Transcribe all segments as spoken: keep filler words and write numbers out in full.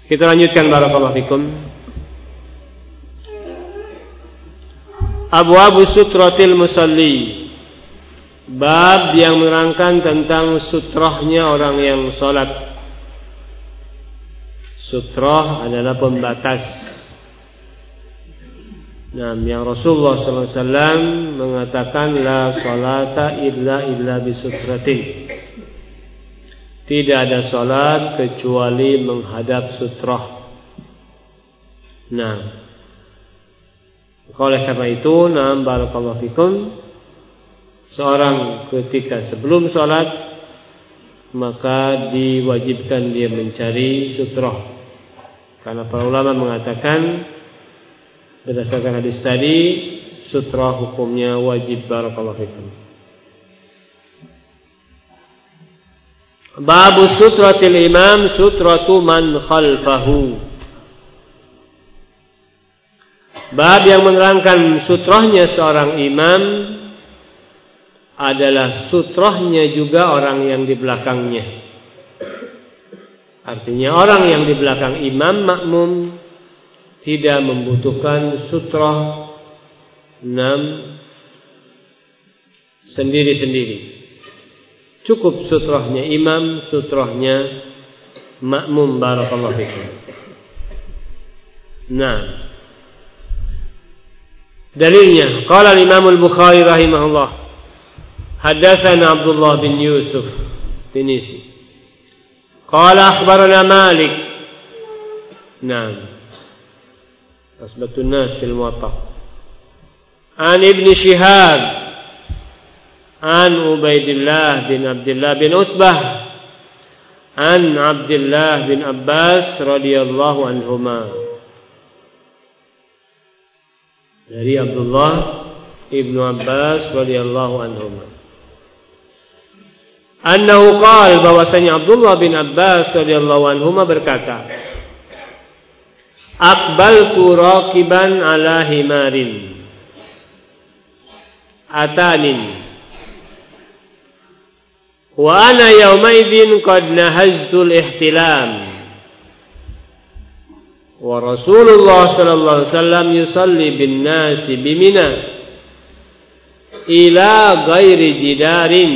Kita lanjutkan, barakallahu fikum. Abwabu sutratil musalli. Bab yang menerangkan tentang sutrahnya orang yang salat. Sutrah adalah pembatas. Nah, yang Rasulullah sallallahu alaihi wasallam mengatakan la salata illa illa bisutratin. Tidak ada salat kecuali menghadap sutrah. Nah, oleh karena itu, nah barakallahu fikum, seorang ketika sebelum salat maka diwajibkan dia mencari sutrah. Karena para ulama mengatakan berdasarkan hadis tadi, sutrah hukumnya wajib, barakallahu fikum. Babu sutratil imam sutratu man khalfahu. Bab yang menerangkan sutrahnya seorang imam adalah sutrahnya juga orang yang di belakangnya. Artinya orang yang di belakang imam makmum tidak membutuhkan sutrah enam sendiri-sendiri. Cukup sutrahnya imam, sutrahnya makmum, barakallahu fikum. Nah, dalilnya qala al-Imam al-Bukhari rahimahullah, hadatsana Abdullah bin Yusuf Tinisi qala akhbarana Malik. Naam, asbatun nas fil Muwatta an Ibn Shihab an Ubaidillah bin Abdullah bin Utbah an Abdullah bin Abbas radhiyallahu anhuma. Dari Abdullah ibnu Abbas radhiyallahu anhuma, annahu qala, bahwasanya Abdullah bin Abbas radhiyallahu anhuma berkata, aqbaltu raqiban ala himarin atanin wa ana yawmaidin qad nahaztu al-ihtilam wa Rasulullah sallallahu alaihi wasallam yusalli bin nasi bimina ila ghairi jidarin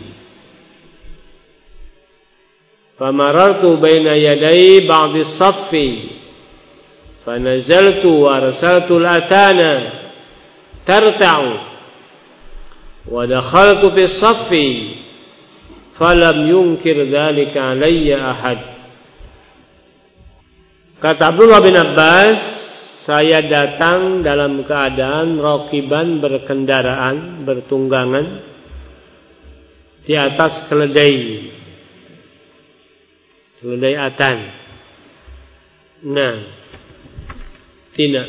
famarartu baina yaday ba'd as-saffi fanazaltu wa arsaltu al-atana tarta'u wa dakhaltu fi as-saffi falam yunkir dhalika alayya ahad. Kata Abdullah bin Abbas, saya datang dalam keadaan rakiban, berkendaraan, bertunggangan di atas keledai, keledai atan. Nah, tidak.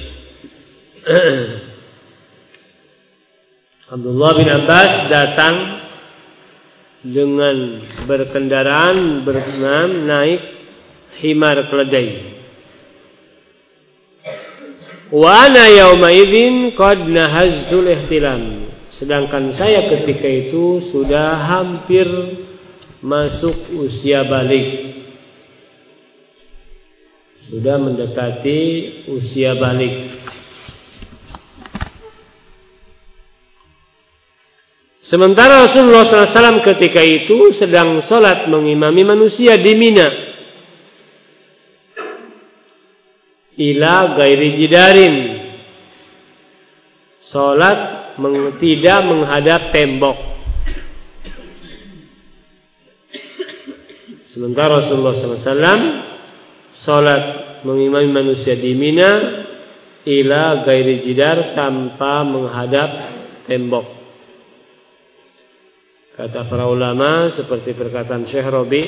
Abdullah bin Abbas datang dengan berkendaraan, bernam naik himar keledai. Wa ana yauma idzin qad nahaztul ihtilam. Sedangkan saya ketika itu sudah hampir masuk usia balik. Sudah mendekati usia balik. Sementara Rasulullah sallallahu alaihi wasallam ketika itu sedang salat mengimami manusia di Mina. Ila gairi jidarin, salat meng, tidak menghadap tembok. Sementara Rasulullah sallallahu alaihi wasallam salat mengimami manusia di Mina ila gairi jidar, tanpa menghadap tembok. Kata para ulama seperti perkataan Syekh Rabi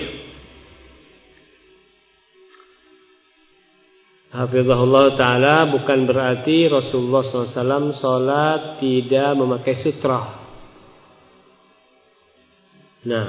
hafizahullah ta'ala, bukan berarti Rasulullah sallallahu alaihi wasallam salat tidak memakai sutrah. Nah,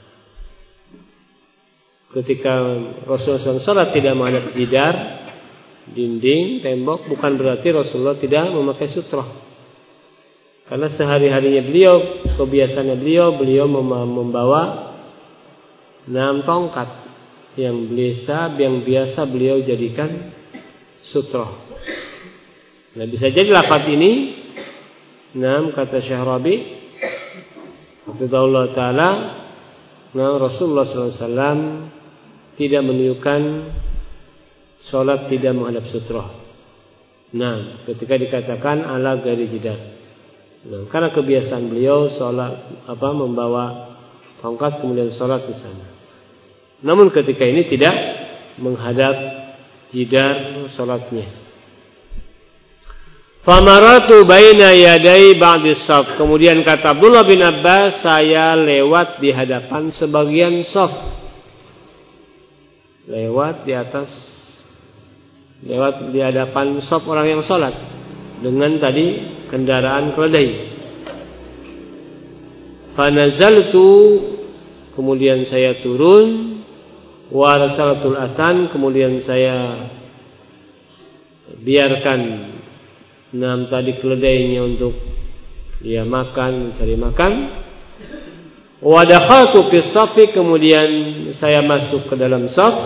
ketika Rasulullah sallallahu alaihi wasallam salat tidak menghadap jidar, dinding, tembok, bukan berarti Rasulullah tidak memakai sutrah. Karena sehari-harinya beliau, kebiasaannya beliau, beliau membawa enam tongkat. yang biasa yang biasa beliau jadikan sutroh. Nah, bisa jadi lafaz ini, nah kata Syekh Rabi, hafizahullah taala, nah Rasulullah sallallahu alaihi wasallam tidak menunjukkan salat tidak menghadap sutroh. Nah, ketika dikatakan ala ghairi jidar. Nah, karena kebiasaan beliau salat apa membawa tongkat kemudian salat di sana. Namun ketika ini tidak menghadap jidar salatnya. Famaratu baina yaday ba'di shaf. Kemudian kata Abdullah bin Abbas, saya lewat di hadapan sebagian shaf. Lewat di atas lewat di hadapan shaf orang yang salat dengan tadi kendaraan keledai. Fanazaltu, kemudian saya turun. Wa rasalatul atan, kemudian saya biarkan enam tadi keledainya untuk dia makan, mencari makan. Wa dakhaltu fis safi, kemudian saya masuk ke dalam shaf.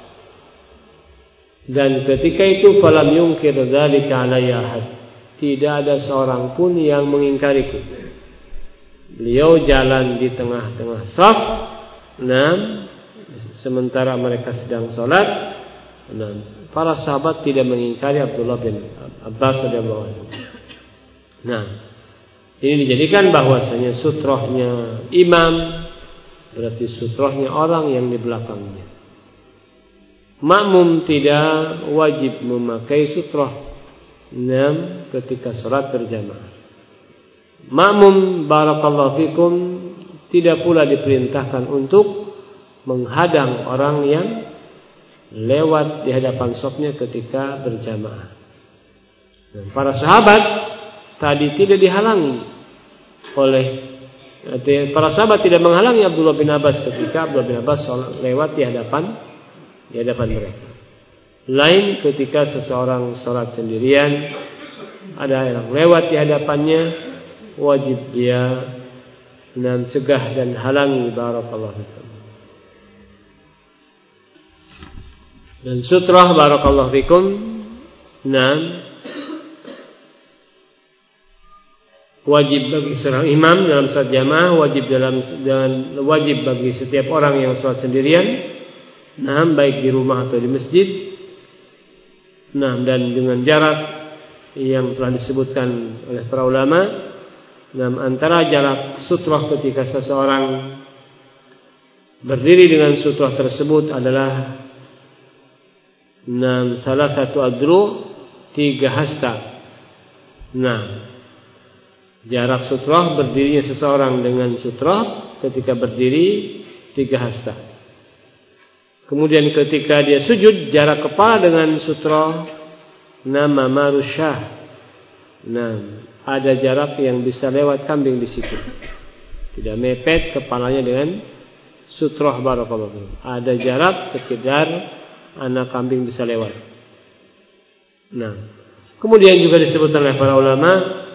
Dan ketika itu falam yunkir dzalika alayya ahad. Tidak ada seorang pun yang mengingkariku. Beliau jalan di tengah-tengah shaf. Enam sementara mereka sedang sholat, nah, para sahabat tidak mengingkari Abdullah bin Abbas radhiyallahu anhu. Nah, ini dijadikan bahwasanya sutrohnya imam berarti sutrohnya orang yang di belakangnya. Makmum tidak wajib memakai sutroh enam ketika sholat berjamaah. Makmum barakallahu fikum tidak pula diperintahkan untuk menghadang orang yang lewat di hadapan shafnya ketika berjamaah. Dan para sahabat tadi tidak dihalangi oleh para sahabat tidak menghalangi Abdullah bin Abbas ketika Abdullah bin Abbas lewat di hadapan di hadapan mereka. Lain ketika seseorang sholat sendirian, ada yang lewat di hadapannya, wajib dia mencegah dan halangi barakallahu fikum. Dan sutrah barakallahu fikum, nah, wajib bagi seorang imam dalam salat jamaah, wajib dalam dan wajib bagi setiap orang yang salat sendirian, nah, baik di rumah atau di masjid, nah, dan dengan jarak yang telah disebutkan oleh para ulama, nah, antara jarak sutrah ketika seseorang berdiri dengan sutrah tersebut adalah Nah, salah satu adru tiga hasta. Nah, jarak sutrah berdirinya seseorang dengan sutrah ketika berdiri tiga hasta. Kemudian ketika dia sujud, jarak kepala dengan sutrah nama marusyah. Nah, ada jarak yang bisa lewat kambing di situ. Tidak mepet kepalanya dengan sutrah barakallahu. Ada jarak sekedar anak kambing bisa lewat. Nah, kemudian juga disebutkan oleh para ulama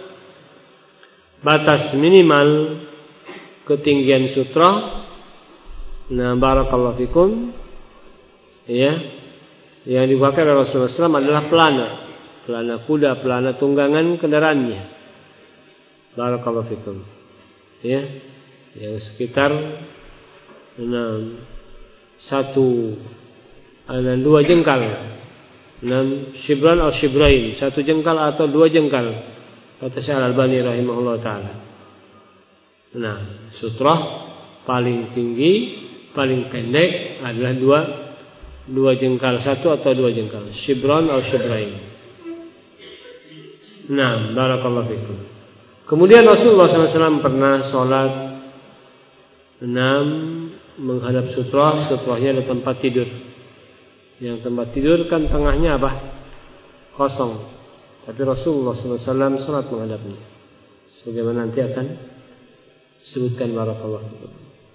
batas minimal ketinggian sutrah. Nah, barakallahu fikum, ya, yang dipakai oleh Rasulullah shallallahu alaihi wasallam adalah pelana, pelana kuda, pelana tunggangan kendaraannya. Barakallahu fikum, ya, yang sekitar enam satu ada dua jengkal, enam shibran atau shibrain, satu jengkal atau dua jengkal, kata Syekh Al-Albani rahimahullah taala. Nah, sutrah paling tinggi, paling pendek adalah dua dua jengkal, satu atau dua jengkal, shibran atau shibrain. Nah, barakallahu fikum. Kemudian Rasulullah shallallahu alaihi wasallam pernah sholat enam menghadap sutrah, sutrahnya ada tempat tidur. Yang tempat tidur kan tengahnya apa? Kosong. Tapi Rasulullah shallallahu alaihi wasallam salat menghadapnya. Sebagaimana nanti akan disebutkan barakallahu fikum.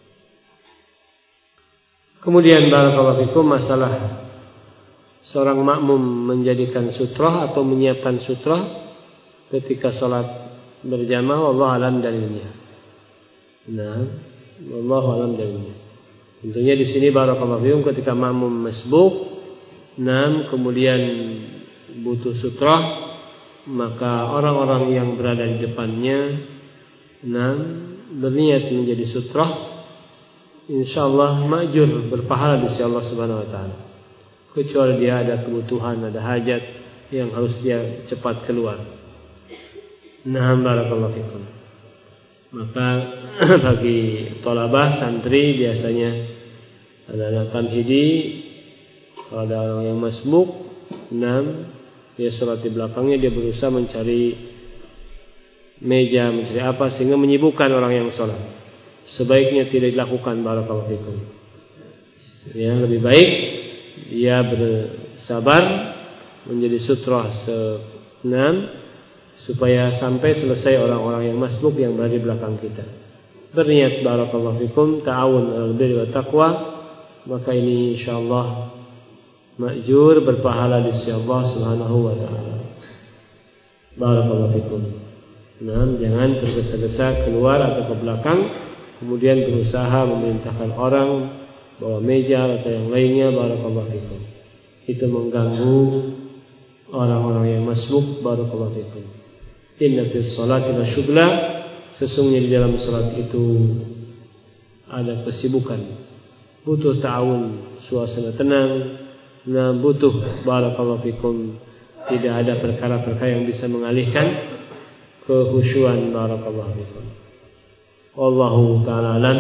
Kemudian barakallahu fikum masalah seorang makmum menjadikan sutrah atau menyiapkan sutrah ketika salat berjamaah, wallahu alam dalilnya. Nah, wallahu alam dalilnya. Tentunya di sini barakallahu fikum ketika makmum masbuk, nam kemudian butuh sutrah, maka orang-orang yang berada di depannya nam berniat menjadi sutrah, insyaallah ma'jur, berpahala di sisi Allah Subhanahu wa taala. Kecuali dia ada kebutuhan, ada hajat yang harus dia cepat keluar. Nah, barakallahu fikum. Maka bagi thalabah santri biasanya ada tamhidi, kalau ada orang yang masbuk, enam, dia sholat di belakangnya, dia berusaha mencari meja, mencari apa sehingga menyibukkan orang yang sholat. Sebaiknya tidak dilakukan, barakallahu fikum. Ya, lebih baik dia bersabar menjadi sutrah seenam supaya sampai selesai orang-orang yang masbuk yang berada di belakang kita. Berniat barakallahu fikum ta'awun alal birri wat taqwa, maka ini insyaallah ma'jur, berpahala di sisi Allah Subhanahu wa taala. Barakallahu fikum. Nah, jangan tergesa-gesa keluar atau ke belakang kemudian berusaha memerintahkan orang bawa meja atau yang lainnya, barakallahu fikum. Itu mengganggu orang-orang yang masbuk, barakallahu fikum. Inna fis salati lasyughla, sesungguhnya di dalam salat itu ada kesibukan, butuh ta'awun, suasana tenang, nah butuh barakallahu fikum tidak ada perkara-perkara yang bisa mengalihkan kehusyuan, barakallahu fikum. Wallahu ta'ala alam.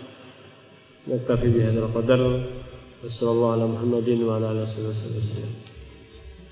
Naktafi bihadzal qadar. Wassallallahu ala Muhammadin wa ala alihi wasallam.